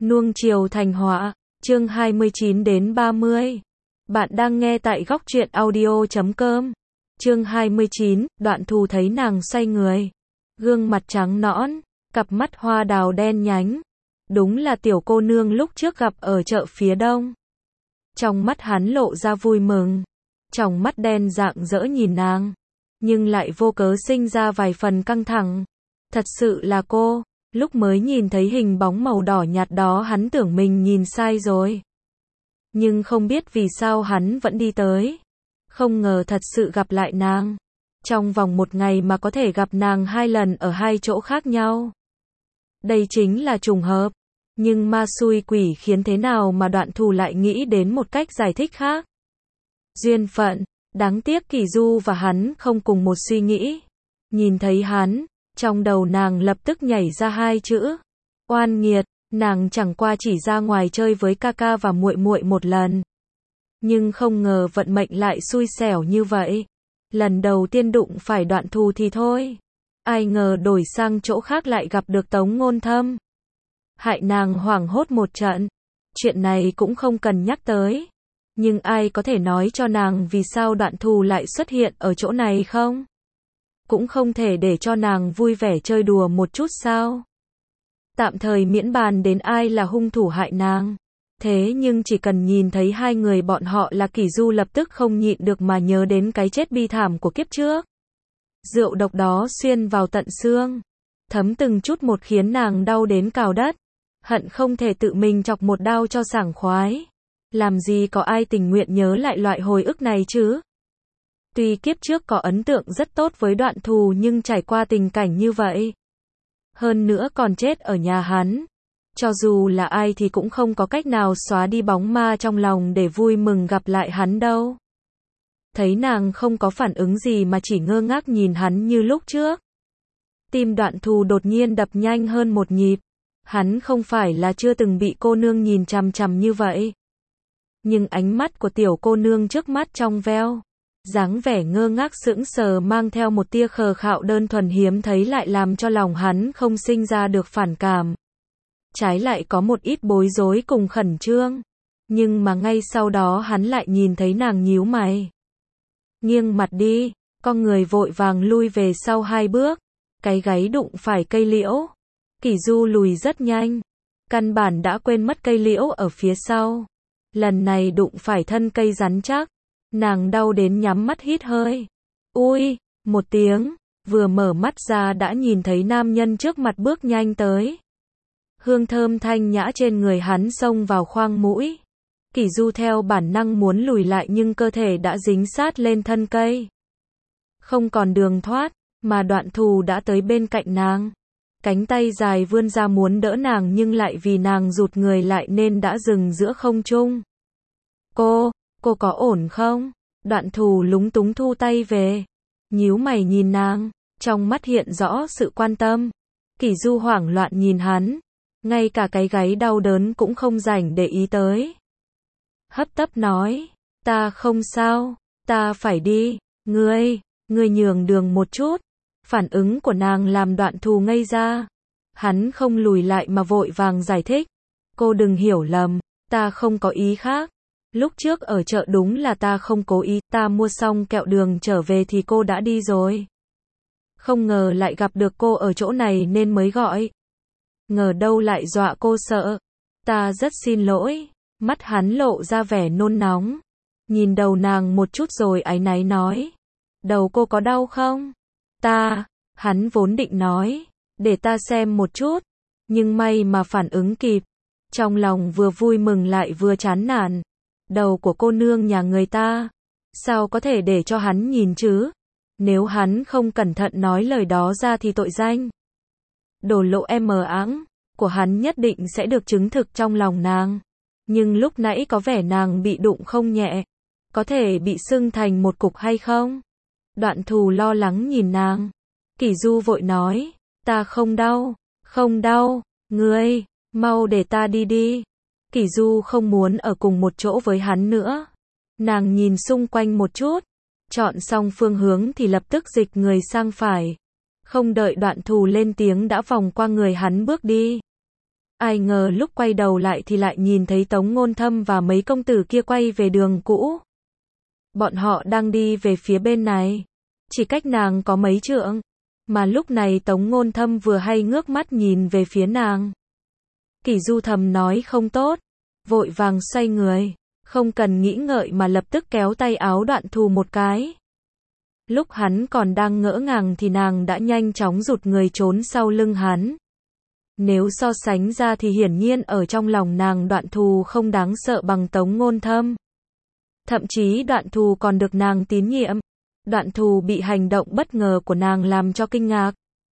Nuông chiều thành họa, chương 29 đến 30. Bạn đang nghe tại góc truyện audio.com. Chương 29, Đoạn Thù thấy nàng xoay người. Gương mặt trắng nõn, cặp mắt hoa đào đen nhánh. Đúng là tiểu cô nương lúc trước gặp ở chợ phía đông. Trong mắt hắn lộ ra vui mừng. Tròng mắt đen rạng rỡ nhìn nàng. Nhưng lại vô cớ sinh ra vài phần căng thẳng. Thật sự là cô. Lúc mới nhìn thấy hình bóng màu đỏ nhạt đó hắn tưởng mình nhìn sai rồi. Nhưng không biết vì sao hắn vẫn đi tới. Không ngờ thật sự gặp lại nàng. Trong vòng một ngày mà có thể gặp nàng 2 lần ở 2 chỗ khác nhau. Đây chính là trùng hợp. Nhưng ma xui quỷ khiến thế nào mà Đoạn Thù lại nghĩ đến một cách giải thích khác. Duyên phận, đáng tiếc Kỳ Du và hắn không cùng một suy nghĩ. Nhìn thấy hắn, trong đầu nàng lập tức nhảy ra 2 chữ. Oan nghiệt, nàng chẳng qua chỉ ra ngoài chơi với ca ca và muội muội một lần. Nhưng không ngờ vận mệnh lại xui xẻo như vậy. Lần đầu tiên đụng phải Đoạn Thù thì thôi. Ai ngờ đổi sang chỗ khác lại gặp được Tống Ngôn Thâm. Hại nàng hoảng hốt một trận. Chuyện này cũng không cần nhắc tới. Nhưng ai có thể nói cho nàng vì sao Đoạn Thù lại xuất hiện ở chỗ này không? Cũng không thể để cho nàng vui vẻ chơi đùa một chút sao? Tạm thời miễn bàn đến ai là hung thủ hại nàng. Thế nhưng chỉ cần nhìn thấy 2 người bọn họ là Kỳ Du lập tức không nhịn được mà nhớ đến cái chết bi thảm của kiếp trước. Rượu độc đó xuyên vào tận xương. Thấm từng chút một khiến nàng đau đến cào đất. Hận không thể tự mình chọc một đao cho sảng khoái. Làm gì có ai tình nguyện nhớ lại loại hồi ức này chứ? Tuy kiếp trước có ấn tượng rất tốt với Đoạn Thù nhưng trải qua tình cảnh như vậy. Hơn nữa còn chết ở nhà hắn. Cho dù là ai thì cũng không có cách nào xóa đi bóng ma trong lòng để vui mừng gặp lại hắn đâu. Thấy nàng không có phản ứng gì mà chỉ ngơ ngác nhìn hắn như lúc trước. Tim Đoạn Thù đột nhiên đập nhanh hơn một nhịp. Hắn không phải là chưa từng bị cô nương nhìn chằm chằm như vậy. Nhưng ánh mắt của tiểu cô nương trước mắt trong veo. Dáng vẻ ngơ ngác sững sờ mang theo một tia khờ khạo đơn thuần hiếm thấy lại làm cho lòng hắn không sinh ra được phản cảm. Trái lại có một ít bối rối cùng khẩn trương. Nhưng mà ngay sau đó hắn lại nhìn thấy nàng nhíu mày. Nghiêng mặt đi, con người vội vàng lui về sau 2 bước. Cái gáy đụng phải cây liễu. Kỳ Du lùi rất nhanh. Căn bản đã quên mất cây liễu ở phía sau. Lần này đụng phải thân cây rắn chắc. Nàng đau đến nhắm mắt hít hơi. Ui, một tiếng, vừa mở mắt ra đã nhìn thấy nam nhân trước mặt bước nhanh tới. Hương thơm thanh nhã trên người hắn xông vào khoang mũi. Kỳ Du theo bản năng muốn lùi lại nhưng cơ thể đã dính sát lên thân cây. Không còn đường thoát, mà Đoạn Thù đã tới bên cạnh nàng. Cánh tay dài vươn ra muốn đỡ nàng nhưng lại vì nàng rụt người lại nên đã dừng giữa không trung. Cô có ổn không? Đoạn Thù lúng túng thu tay về. Nhíu mày nhìn nàng, trong mắt hiện rõ sự quan tâm. Kỳ Du hoảng loạn nhìn hắn. Ngay cả cái gáy đau đớn cũng không rảnh để ý tới. Hấp tấp nói, ta không sao, ta phải đi, ngươi nhường đường một chút. Phản ứng của nàng làm Đoạn Thù ngây ra. Hắn không lùi lại mà vội vàng giải thích. Cô đừng hiểu lầm, ta không có ý khác. Lúc trước ở chợ đúng là ta không cố ý, ta mua xong kẹo đường trở về thì cô đã đi rồi. Không ngờ lại gặp được cô ở chỗ này nên mới gọi. Ngờ đâu lại dọa cô sợ. Ta rất xin lỗi. Mắt hắn lộ ra vẻ nôn nóng. Nhìn đầu nàng một chút rồi áy náy nói. Đầu cô có đau không? Hắn vốn định nói. Để ta xem một chút. Nhưng may mà phản ứng kịp. Trong lòng vừa vui mừng lại vừa chán nản. Đầu của cô nương nhà người ta. Sao có thể để cho hắn nhìn chứ? Nếu hắn không cẩn thận nói lời đó ra thì tội danh. Đổ lộ mờ áng của hắn nhất định sẽ được chứng thực trong lòng nàng. Nhưng lúc nãy có vẻ nàng bị đụng không nhẹ. Có thể bị sưng thành một cục hay không? Đoạn Thù lo lắng nhìn nàng. Kỳ Du vội nói. Ta không đau. Ngươi, mau để ta đi đi. Kỳ Du không muốn ở cùng một chỗ với hắn nữa. Nàng nhìn xung quanh một chút. Chọn xong phương hướng thì lập tức dịch người sang phải. Không đợi Đoạn Thù lên tiếng đã vòng qua người hắn bước đi. Ai ngờ lúc quay đầu lại thì lại nhìn thấy Tống Ngôn Thâm và mấy công tử kia quay về đường cũ. Bọn họ đang đi về phía bên này. Chỉ cách nàng có mấy trượng. Mà lúc này Tống Ngôn Thâm vừa hay ngước mắt nhìn về phía nàng. Kỷ Du thầm nói không tốt. Vội vàng xoay người. Không cần nghĩ ngợi mà lập tức kéo tay áo Đoạn Thù một cái. Lúc hắn còn đang ngỡ ngàng thì nàng đã nhanh chóng rụt người trốn sau lưng hắn. Nếu so sánh ra thì hiển nhiên ở trong lòng nàng Đoạn Thù không đáng sợ bằng Tống Ngôn Thâm. Thậm chí Đoạn Thù còn được nàng tín nhiệm. Đoạn Thù bị hành động bất ngờ của nàng làm cho kinh ngạc.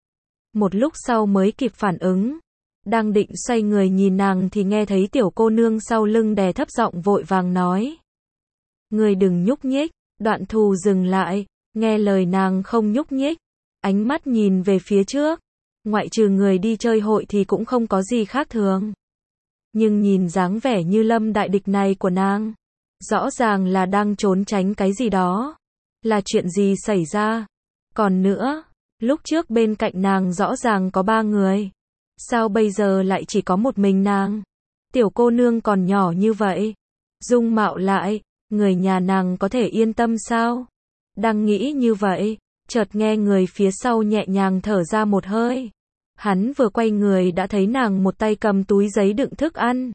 Một lúc sau mới kịp phản ứng. Đang định xoay người nhìn nàng thì nghe thấy tiểu cô nương sau lưng đè thấp giọng vội vàng nói. Người đừng nhúc nhích. Đoạn Thù dừng lại, nghe lời nàng không nhúc nhích. Ánh mắt nhìn về phía trước. Ngoại trừ người đi chơi hội thì cũng không có gì khác thường. Nhưng nhìn dáng vẻ như lâm đại địch này của nàng. Rõ ràng là đang trốn tránh cái gì đó. Là chuyện gì xảy ra? Còn nữa, lúc trước bên cạnh nàng rõ ràng có 3 người. Sao bây giờ lại chỉ có một mình nàng? Tiểu cô nương còn nhỏ như vậy. Dung mạo lại, người nhà nàng có thể yên tâm sao? Đang nghĩ như vậy, chợt nghe người phía sau nhẹ nhàng thở ra một hơi. Hắn vừa quay người đã thấy nàng một tay cầm túi giấy đựng thức ăn.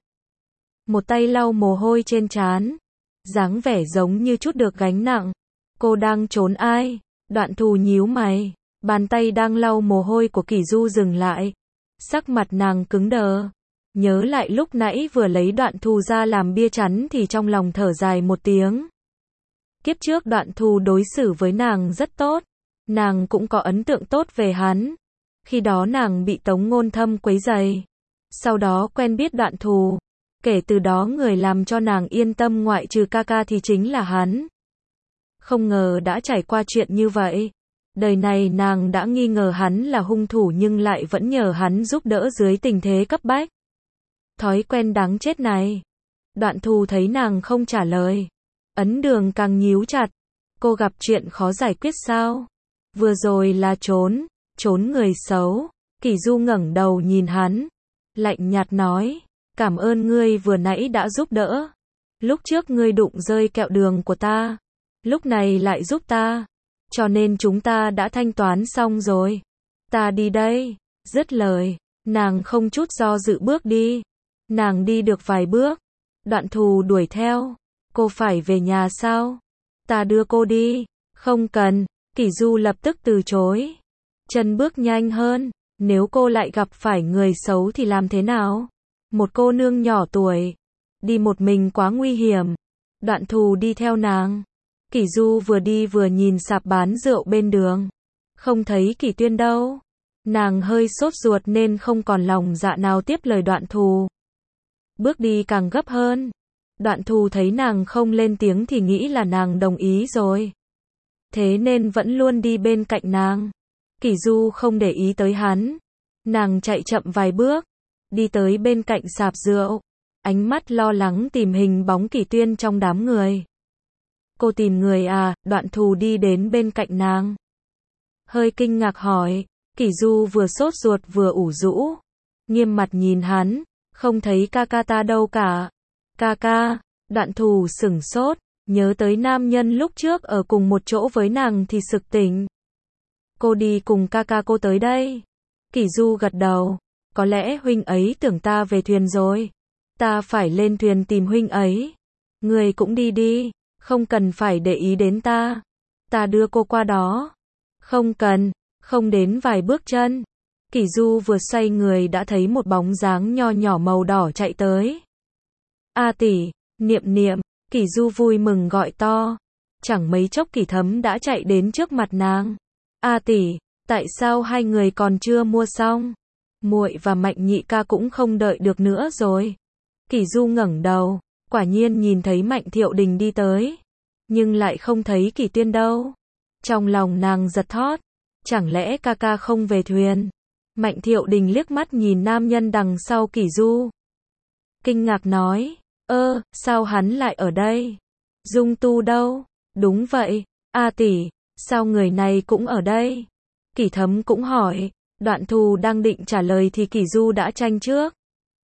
Một tay lau mồ hôi trên trán. Dáng vẻ giống như chút được gánh nặng. Cô đang trốn ai? Đoạn Thù nhíu mày. Bàn tay đang lau mồ hôi của Kỷ Du dừng lại. Sắc mặt nàng cứng đờ. Nhớ lại lúc nãy vừa lấy Đoạn Thù ra làm bia chắn thì trong lòng thở dài một tiếng. Kiếp trước Đoạn Thù đối xử với nàng rất tốt. Nàng cũng có ấn tượng tốt về hắn. Khi đó nàng bị Tống Ngôn Thâm quấy rầy. Sau đó quen biết Đoạn Thù. Kể từ đó người làm cho nàng yên tâm ngoại trừ ca ca thì chính là hắn. Không ngờ đã trải qua chuyện như vậy. Đời này nàng đã nghi ngờ hắn là hung thủ nhưng lại vẫn nhờ hắn giúp đỡ dưới tình thế cấp bách. Thói quen đáng chết này. Đoạn Thù thấy nàng không trả lời. Ấn Đường càng nhíu chặt. Cô gặp chuyện khó giải quyết sao? Vừa rồi là trốn người xấu. Kỷ Du ngẩng đầu nhìn hắn. Lạnh nhạt nói. Cảm ơn ngươi vừa nãy đã giúp đỡ. Lúc trước ngươi đụng rơi kẹo đường của ta. Lúc này lại giúp ta. Cho nên chúng ta đã thanh toán xong rồi. Ta đi đây. Dứt lời. Nàng không chút do dự bước đi. Nàng đi được vài bước. Đoạn Thù đuổi theo. Cô phải về nhà sao? Ta đưa cô đi. Không cần. Kỷ Du lập tức từ chối. Chân bước nhanh hơn. Nếu cô lại gặp phải người xấu thì làm thế nào? Một cô nương nhỏ tuổi. Đi một mình quá nguy hiểm. Đoạn Thù đi theo nàng. Kỷ Du vừa đi vừa nhìn sạp bán rượu bên đường. Không thấy Kỷ Tuyên đâu. Nàng hơi sốt ruột nên không còn lòng dạ nào tiếp lời Đoạn Thù. Bước đi càng gấp hơn. Đoạn Thù thấy nàng không lên tiếng thì nghĩ là nàng đồng ý rồi. Thế nên vẫn luôn đi bên cạnh nàng. Kỷ Du không để ý tới hắn. Nàng chạy chậm vài bước. Đi tới bên cạnh sạp rượu. Ánh mắt lo lắng tìm hình bóng Kỷ Tuyên trong đám người. Cô tìm người à? Đoạn Thù đi đến bên cạnh nàng. Hơi kinh ngạc hỏi. Kỷ Du vừa sốt ruột vừa ủ rũ. Nghiêm mặt nhìn hắn. Không thấy ca ca ta đâu cả. Ca ca. Đoạn Thù sửng sốt. Nhớ tới nam nhân lúc trước ở cùng một chỗ với nàng thì sực tỉnh. Cô đi cùng ca ca cô tới đây. Kỷ Du gật đầu. Có lẽ huynh ấy tưởng ta về thuyền rồi. Ta phải lên thuyền tìm huynh ấy. Người cũng đi đi. Không cần phải để ý đến ta. Ta đưa cô qua đó. Không cần. Không đến vài bước chân. Kỷ Du vừa xoay người đã thấy một bóng dáng nho nhỏ màu đỏ chạy tới. A tỷ, Niệm Niệm. Kỷ Du vui mừng gọi to. Chẳng mấy chốc Kỷ Thấm đã chạy đến trước mặt nàng. A tỷ, tại sao hai người còn chưa mua xong? Muội và Mạnh nhị ca cũng không đợi được nữa rồi. Kỷ Du ngẩng đầu, quả nhiên nhìn thấy Mạnh Thiệu Đình đi tới, nhưng lại không thấy Kỷ Tuyên đâu. Trong lòng nàng giật thót, chẳng lẽ ca ca không về thuyền? Mạnh Thiệu Đình liếc mắt nhìn nam nhân đằng sau Kỷ Du. Kinh ngạc nói, sao hắn lại ở đây? Dung Tu đâu? Đúng vậy, A tỷ, sao người này cũng ở đây? Kỷ Thấm cũng hỏi. Đoạn Thù đang định trả lời thì Kỷ Du đã tranh trước.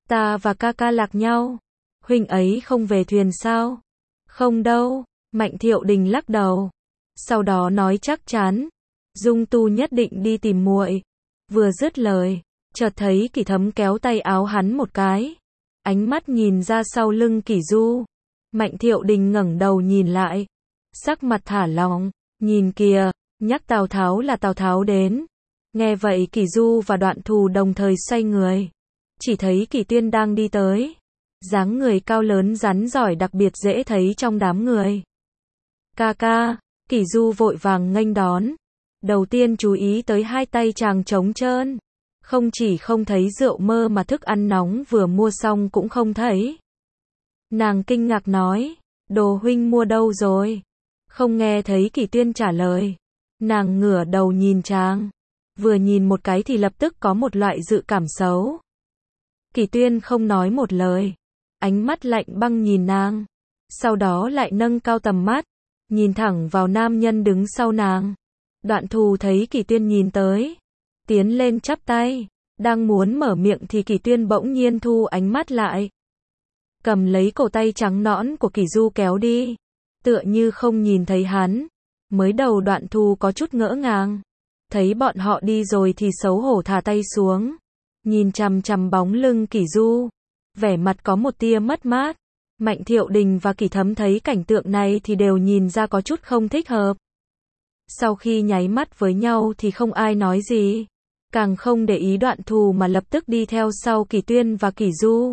Ta và ca ca lạc nhau. Huynh ấy không về thuyền sao? Không đâu. Mạnh Thiệu Đình lắc đầu. Sau đó nói chắc chắn. Dung Tu nhất định đi tìm muội. Vừa dứt lời, chợt thấy Kỷ Thấm kéo tay áo hắn một cái. Ánh mắt nhìn ra sau lưng Kỷ Du. Mạnh Thiệu Đình ngẩng đầu nhìn lại. Sắc mặt thả lỏng. Nhìn kìa, nhắc Tào Tháo là Tào Tháo đến. Nghe vậy Kỷ Du và Đoạn Thù đồng thời xoay người. Chỉ thấy Kỷ Tuyên đang đi tới. Dáng người cao lớn rắn giỏi đặc biệt dễ thấy trong đám người. Ca ca, Kỷ Du vội vàng nghênh đón. Đầu tiên chú ý tới hai tay chàng trống trơn. Không chỉ không thấy rượu mơ mà thức ăn nóng vừa mua xong cũng không thấy. Nàng kinh ngạc nói, đồ huynh mua đâu rồi? Không nghe thấy Kỷ Tuyên trả lời. Nàng ngửa đầu nhìn chàng. Vừa nhìn một cái thì lập tức có một loại dự cảm xấu. Kỷ Tuyên không nói một lời. Ánh mắt lạnh băng nhìn nàng. Sau đó lại nâng cao tầm mắt. Nhìn thẳng vào nam nhân đứng sau nàng. Đoạn Thù thấy Kỷ Tuyên nhìn tới. Tiến lên chắp tay. Đang muốn mở miệng thì Kỷ Tuyên bỗng nhiên thu ánh mắt lại. Cầm lấy cổ tay trắng nõn của Kỷ Du kéo đi. Tựa như không nhìn thấy hắn. Mới đầu Đoạn Thù có chút ngỡ ngàng. Thấy bọn họ đi rồi thì xấu hổ thả tay xuống. Nhìn chằm chằm bóng lưng Kỷ Du. Vẻ mặt có một tia mất mát. Mạnh Thiệu Đình và Kỷ Thấm thấy cảnh tượng này thì đều nhìn ra có chút không thích hợp. Sau khi nháy mắt với nhau thì không ai nói gì. Càng không để ý Đoạn Thù mà lập tức đi theo sau Kỷ Tuyên và Kỷ Du.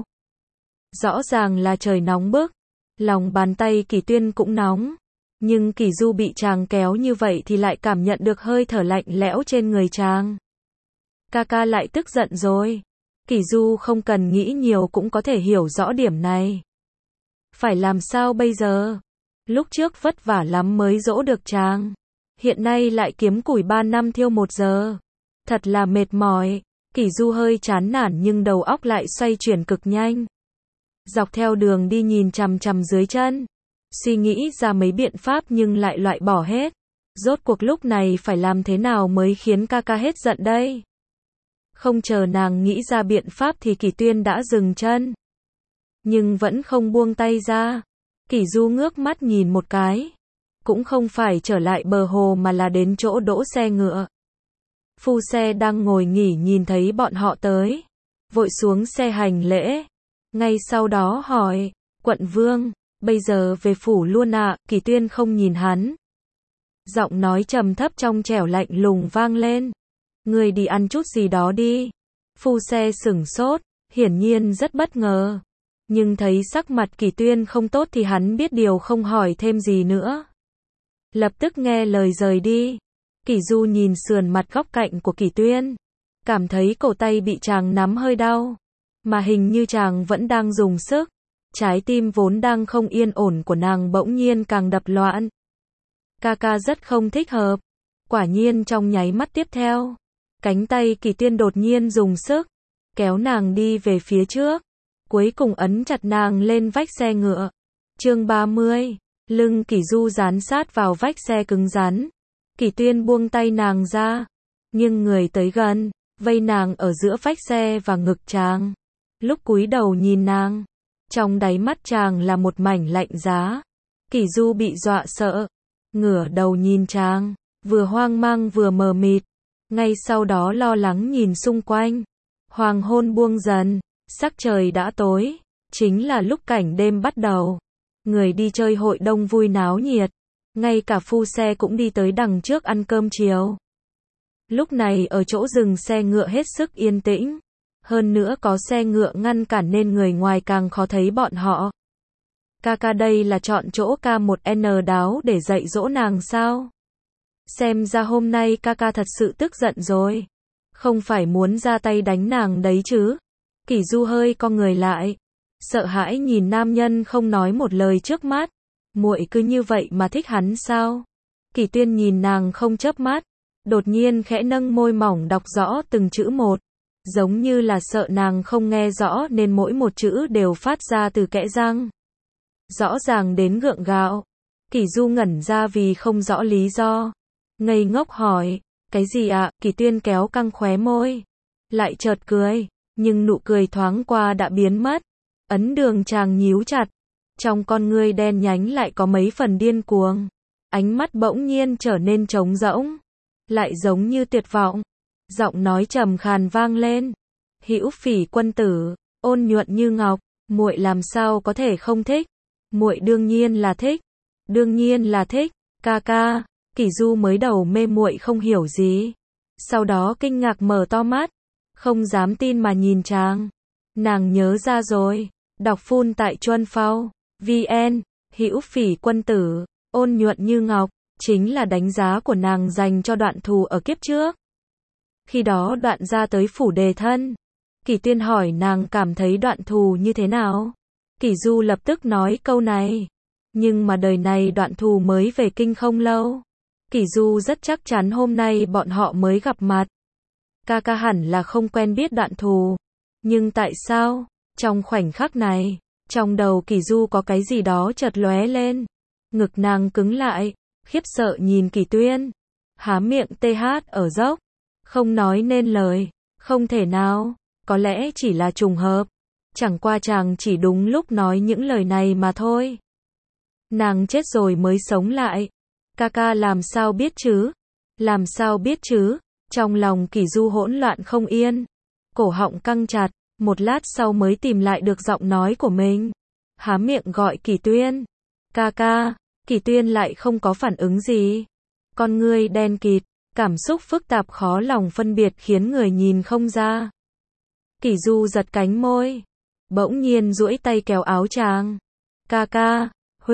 Rõ ràng là trời nóng bức. Lòng bàn tay Kỷ Tuyên cũng nóng. Nhưng Kỷ Du bị chàng kéo như vậy thì lại cảm nhận được hơi thở lạnh lẽo trên người chàng. Ca ca lại tức giận rồi. Kỷ Du không cần nghĩ nhiều cũng có thể hiểu rõ điểm này. Phải làm sao bây giờ? Lúc trước vất vả lắm mới dỗ được chàng. Hiện nay lại kiếm củi 3 năm thiêu 1 giờ. Thật là mệt mỏi. Kỷ Du hơi chán nản nhưng đầu óc lại xoay chuyển cực nhanh. Dọc theo đường đi nhìn chằm chằm dưới chân. Suy nghĩ ra mấy biện pháp nhưng lại loại bỏ hết. Rốt cuộc lúc này phải làm thế nào mới khiến ca ca hết giận đây? Không chờ nàng nghĩ ra biện pháp thì Kỷ Tuyên đã dừng chân. Nhưng vẫn không buông tay ra. Kỷ Du ngước mắt nhìn một cái. Cũng không phải trở lại bờ hồ mà là đến chỗ đỗ xe ngựa. Phu xe đang ngồi nghỉ nhìn thấy bọn họ tới. Vội xuống xe hành lễ. Ngay sau đó hỏi, quận vương, bây giờ về phủ luôn ạ? Kỷ Tuyên không nhìn hắn. Giọng nói trầm thấp trong trẻo lạnh lùng vang lên. Người đi ăn chút gì đó đi. Phu xe sửng sốt, hiển nhiên rất bất ngờ. Nhưng thấy sắc mặt Kỷ Tuyên không tốt thì hắn biết điều không hỏi thêm gì nữa. Lập tức nghe lời rời đi. Kỷ Du nhìn sườn mặt góc cạnh của Kỷ Tuyên. Cảm thấy cổ tay bị chàng nắm hơi đau. Mà hình như chàng vẫn đang dùng sức. Trái tim vốn đang không yên ổn của nàng bỗng nhiên càng đập loạn. Ca ca rất không thích hợp. Quả nhiên trong nháy mắt tiếp theo. Cánh tay Kỷ Tuyên đột nhiên dùng sức. Kéo nàng đi về phía trước. Cuối cùng ấn chặt nàng lên vách xe ngựa. Chương 30. Lưng Kỷ Du dán sát vào vách xe cứng rắn. Kỷ Tuyên buông tay nàng ra. Nhưng người tới gần. Vây nàng ở giữa vách xe và ngực chàng. Lúc cúi đầu nhìn nàng. Trong đáy mắt chàng là một mảnh lạnh giá. Kỷ Du bị dọa sợ. Ngửa đầu nhìn chàng. Vừa hoang mang vừa mờ mịt. Ngay sau đó lo lắng nhìn xung quanh. Hoàng hôn buông dần. Sắc trời đã tối. Chính là lúc cảnh đêm bắt đầu. Người đi chơi hội đông vui náo nhiệt. Ngay cả phu xe cũng đi tới đằng trước ăn cơm chiều. Lúc này ở chỗ dừng xe ngựa hết sức yên tĩnh. Hơn nữa có xe ngựa ngăn cản nên người ngoài càng khó thấy bọn họ. Ca ca đây là chọn chỗ K1N đáo để dạy dỗ nàng sao? Xem ra hôm nay ca ca thật sự tức giận rồi. Không phải muốn ra tay đánh nàng đấy chứ? Kỷ Du hơi co người lại. Sợ hãi nhìn nam nhân không nói một lời trước mắt. Muội cứ như vậy mà thích hắn sao? Kỷ Tuyên nhìn nàng không chớp mắt. Đột nhiên khẽ nâng môi mỏng đọc rõ từng chữ một. Giống như là sợ nàng không nghe rõ nên mỗi một chữ đều phát ra từ kẽ răng. Rõ ràng đến gượng gạo. Kỷ Du ngẩn ra vì không rõ lý do. Ngây ngốc hỏi, cái gì ạ? Kỷ Tuyên kéo căng khóe môi. Lại chợt cười. nhưng nụ cười thoáng qua đã biến mất. Ấn Đường chàng nhíu chặt, trong con ngươi đen nhánh lại có mấy phần điên cuồng. Ánh mắt bỗng nhiên trở nên trống rỗng, lại giống như tuyệt vọng. Giọng nói trầm khàn vang lên. Hữu Phỉ quân tử, ôn nhuận như ngọc, muội làm sao có thể không thích? Muội đương nhiên là thích, đương nhiên là thích, ca ca. Kỷ Du mới đầu mê muội không hiểu gì, sau đó kinh ngạc mở to mắt, không dám tin mà nhìn chàng. Nàng nhớ ra rồi, đọc phun tại Chuân Phao VN, Hữu Phỉ quân tử, ôn nhuận như ngọc, chính là đánh giá của nàng dành cho Đoạn Thù ở kiếp trước. Khi đó Đoạn gia tới phủ đề thân, Kỷ Tuyên hỏi nàng cảm thấy Đoạn Thù như thế nào. Kỷ Du lập tức nói câu này, nhưng mà đời này Đoạn Thù mới về kinh không lâu. Kỷ Du rất chắc chắn hôm nay bọn họ mới gặp mặt. Ca ca hẳn là không quen biết Đoạn Thù, nhưng tại sao? Trong khoảnh khắc này, trong đầu Kỷ Du có cái gì đó chợt lóe lên. Ngực nàng cứng lại, khiếp sợ nhìn Kỷ Tuyên, há miệng TH ở dốc, không nói nên lời. Không thể nào, có lẽ chỉ là trùng hợp. Chẳng qua chàng chỉ đúng lúc nói những lời này mà thôi. Nàng chết rồi mới sống lại. Ca ca làm sao biết chứ? Làm sao biết chứ? Trong lòng Kỷ Du hỗn loạn không yên, cổ họng căng chặt, một lát sau mới tìm lại được giọng nói của mình. Há miệng gọi Kỷ Tuyên. Ca ca. Kỷ Tuyên lại không có phản ứng gì. Con ngươi đen kịt, cảm xúc phức tạp khó lòng phân biệt khiến người nhìn không ra. Kỷ Du giật cánh môi, bỗng nhiên duỗi tay kéo áo chàng. Ca ca,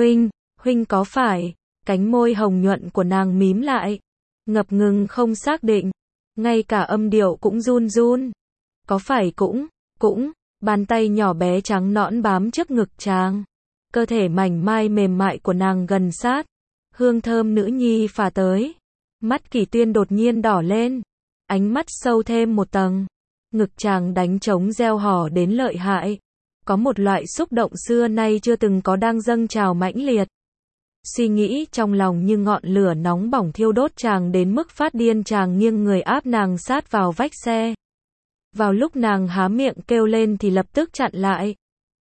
huynh có phải? Cánh môi hồng nhuận của nàng mím lại, ngập ngừng không xác định, ngay cả âm điệu cũng run run. Có phải cũng, bàn tay nhỏ bé trắng nõn bám trước ngực chàng. Cơ thể mảnh mai mềm mại của nàng gần sát, hương thơm nữ nhi phả tới. Mắt Kỷ Tuyên đột nhiên đỏ lên, ánh mắt sâu thêm một tầng. Ngực chàng đánh trống reo hò đến lợi hại. Có một loại xúc động xưa nay chưa từng có đang dâng trào mãnh liệt. Suy nghĩ trong lòng như ngọn lửa nóng bỏng thiêu đốt chàng đến mức phát điên. Chàng nghiêng người áp nàng sát vào vách xe. Vào lúc nàng há miệng kêu lên thì lập tức chặn lại.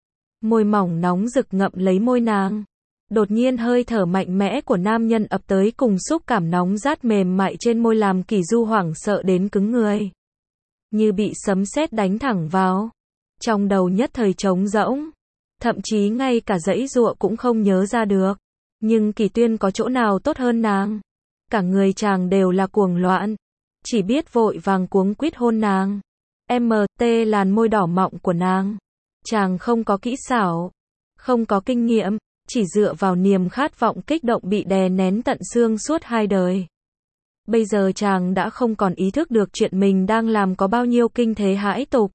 Môi mỏng nóng rực ngậm lấy môi nàng. Đột nhiên hơi thở mạnh mẽ của nam nhân ập tới cùng xúc cảm nóng rát mềm mại trên môi làm Kỷ Du hoảng sợ đến cứng người. Như bị sấm sét đánh thẳng vào. Trong đầu nhất thời trống rỗng. Thậm chí ngay cả giãy giụa cũng không nhớ ra được. Nhưng Kỷ Tuyên có chỗ nào tốt hơn nàng? Cả người chàng đều là cuồng loạn. Chỉ biết vội vàng cuống quýt hôn nàng. MT làn môi đỏ mọng của nàng. Chàng không có kỹ xảo, không có kinh nghiệm, chỉ dựa vào niềm khát vọng kích động bị đè nén tận xương suốt 2 đời. Bây giờ chàng đã không còn ý thức được chuyện mình đang làm có bao nhiêu kinh thế hãi tục.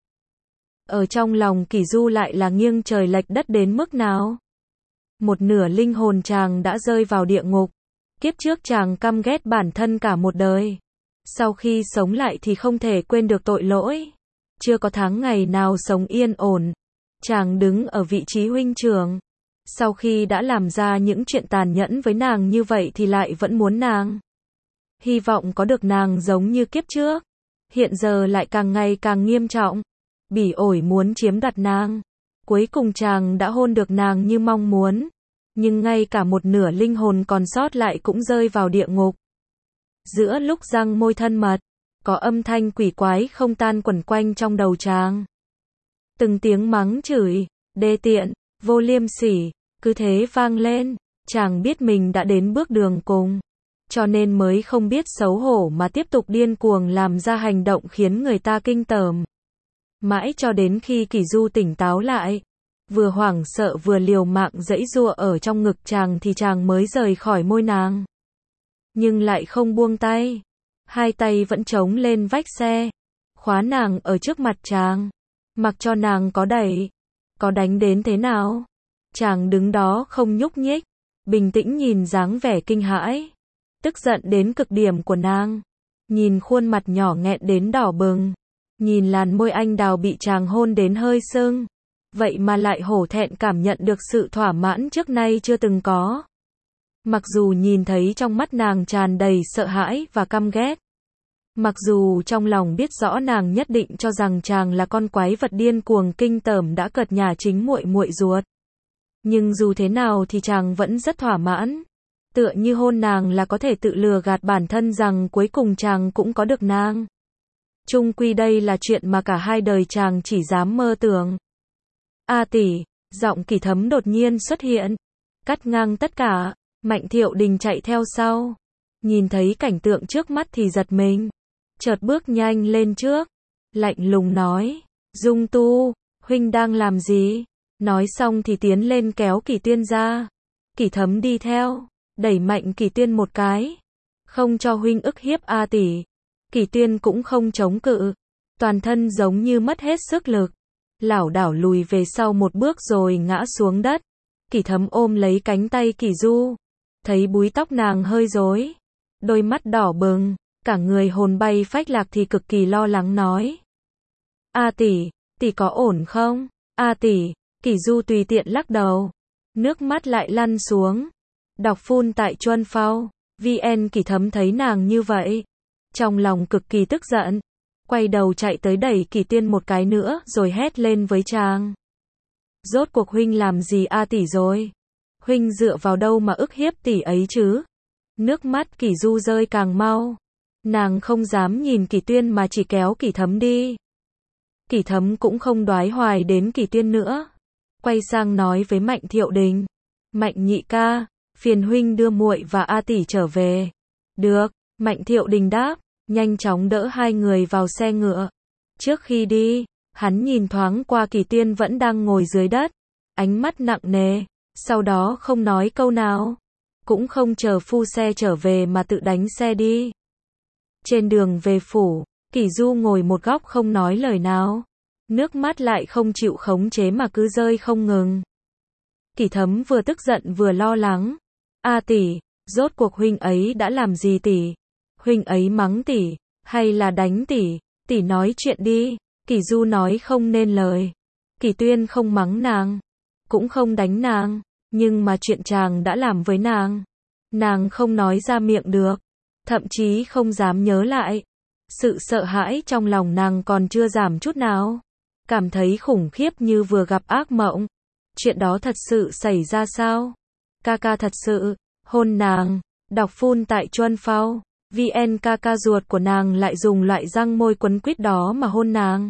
Ở trong lòng Kỷ Du lại là nghiêng trời lệch đất đến mức nào. Một nửa linh hồn chàng đã rơi vào địa ngục. Kiếp trước chàng căm ghét bản thân cả một đời. Sau khi sống lại thì không thể quên được tội lỗi. Chưa có tháng ngày nào sống yên ổn. Chàng đứng ở vị trí huynh trưởng. Sau khi đã làm ra những chuyện tàn nhẫn với nàng như vậy thì lại vẫn muốn nàng. Hy vọng có được nàng giống như kiếp trước. Hiện giờ lại càng ngày càng nghiêm trọng. Bỉ ổi muốn chiếm đoạt nàng. Cuối cùng chàng đã hôn được nàng như mong muốn. Nhưng ngay cả một nửa linh hồn còn sót lại cũng rơi vào địa ngục. Giữa lúc răng môi thân mật, có âm thanh quỷ quái không tan quẩn quanh trong đầu chàng. Từng tiếng mắng chửi, đê tiện, vô liêm sỉ, cứ thế vang lên. Chàng biết mình đã đến bước đường cùng, cho nên mới không biết xấu hổ mà tiếp tục điên cuồng làm ra hành động khiến người ta kinh tởm. Mãi cho đến khi Kỷ Du tỉnh táo lại, vừa hoảng sợ vừa liều mạng giãy giụa ở trong ngực chàng thì chàng mới rời khỏi môi nàng. Nhưng lại không buông tay. Hai tay vẫn chống lên vách xe, khóa nàng ở trước mặt chàng, mặc cho nàng có đẩy, có đánh đến thế nào. Chàng đứng đó không nhúc nhích, bình tĩnh nhìn dáng vẻ kinh hãi, tức giận đến cực điểm của nàng. Nhìn khuôn mặt nhỏ nghẹn đến đỏ bừng, nhìn làn môi anh đào bị chàng hôn đến hơi sưng. Vậy mà lại hổ thẹn cảm nhận được sự thỏa mãn trước nay chưa từng có. Mặc dù nhìn thấy trong mắt nàng tràn đầy sợ hãi và căm ghét, Mặc dù trong lòng biết rõ nàng nhất định cho rằng chàng là con quái vật điên cuồng kinh tởm đã cợt nhà chính muội muội ruột. Nhưng dù thế nào thì chàng vẫn rất thỏa mãn. Tựa như hôn nàng là có thể tự lừa gạt bản thân rằng cuối cùng chàng cũng có được nàng. Chung quy đây là chuyện mà cả hai đời chàng chỉ dám mơ tưởng. A tỷ, giọng Kỳ Thấm đột nhiên xuất hiện, cắt ngang tất cả. Mạnh Thiệu Đình chạy theo sau, nhìn thấy cảnh tượng trước mắt thì giật mình, chợt bước nhanh lên trước, lạnh lùng nói, Dung Tu, huynh đang làm gì? Nói xong thì tiến lên kéo Kỳ Tuyên ra. Kỳ Thấm đi theo, đẩy mạnh Kỳ Tuyên một cái, không cho huynh ức hiếp A tỷ. Kỳ Tuyên cũng không chống cự, toàn thân giống như mất hết sức lực, lảo đảo lùi về sau một bước rồi ngã xuống đất. Kỳ Thấm ôm lấy cánh tay Kỳ Du, thấy búi tóc nàng hơi rối, đôi mắt đỏ bừng, cả người hồn bay phách lạc thì cực kỳ lo lắng nói. A tỷ, tỷ có ổn không? A tỷ, Kỳ Du tùy tiện lắc đầu, nước mắt lại lăn xuống. Đọc phun tại Chuân Phao, VN. Kỳ Thấm thấy nàng như vậy, trong lòng cực kỳ tức giận, quay đầu chạy tới đẩy Kỳ Tuyên một cái nữa rồi hét lên với chàng. Rốt cuộc huynh làm gì A tỷ rồi? Huynh dựa vào đâu mà ức hiếp tỷ ấy chứ? Nước mắt Kỳ Du rơi càng mau. Nàng không dám nhìn Kỳ Tuyên mà chỉ kéo Kỳ Thấm đi. Kỳ Thấm cũng không đoái hoài đến Kỳ Tuyên nữa, quay sang nói với Mạnh Thiệu Đình. Mạnh nhị ca, phiền huynh đưa muội và A tỷ trở về. Được, Mạnh Thiệu Đình đáp, nhanh chóng đỡ hai người vào xe ngựa. Trước khi đi, hắn nhìn thoáng qua Kỳ Tuyên vẫn đang ngồi dưới đất, ánh mắt nặng nề, sau đó không nói câu nào, cũng không chờ phu xe trở về mà tự đánh xe đi. Trên đường về phủ, Kỳ Du ngồi một góc không nói lời nào, nước mắt lại không chịu khống chế mà cứ rơi không ngừng. Kỳ Thấm vừa tức giận vừa lo lắng. A tỷ, rốt cuộc huynh ấy đã làm gì tỷ? Huynh ấy mắng tỷ, hay là đánh tỷ? Tỷ nói chuyện đi. Kỳ Du nói không nên lời. Kỳ Tuyên không mắng nàng, cũng không đánh nàng, nhưng mà chuyện chàng đã làm với nàng không nói ra miệng được, thậm chí không dám nhớ lại. Sự sợ hãi trong lòng nàng còn chưa giảm chút nào, cảm thấy khủng khiếp như vừa gặp ác mộng. Chuyện đó thật sự xảy ra sao? Ca ca thật sự hôn nàng. Đọc phun tại Chuân Phao, VN. Ca ca ruột của nàng lại dùng loại răng môi quấn quýt đó mà hôn nàng.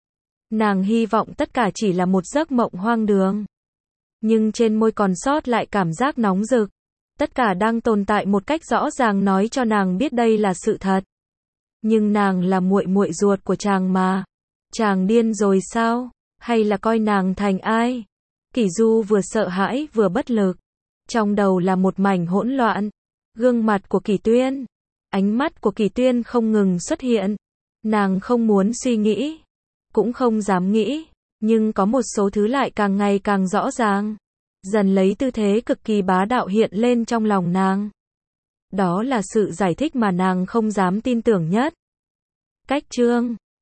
Nàng hy vọng tất cả chỉ là một giấc mộng hoang đường, nhưng trên môi còn sót lại cảm giác nóng rực. Tất cả đang tồn tại một cách rõ ràng nói cho nàng biết đây là sự thật. Nhưng nàng là muội muội ruột của chàng mà. Chàng điên rồi sao? Hay là coi nàng thành ai? Kỳ Du vừa sợ hãi vừa bất lực. Trong đầu là một mảnh hỗn loạn. Gương mặt của Kỳ Tuyên, ánh mắt của Kỳ Tuyên không ngừng xuất hiện. Nàng không muốn suy nghĩ, cũng không dám nghĩ, nhưng có một số thứ lại càng ngày càng rõ ràng, dần lấy tư thế cực kỳ bá đạo hiện lên trong lòng nàng. Đó là sự giải thích mà nàng không dám tin tưởng nhất. Cách chương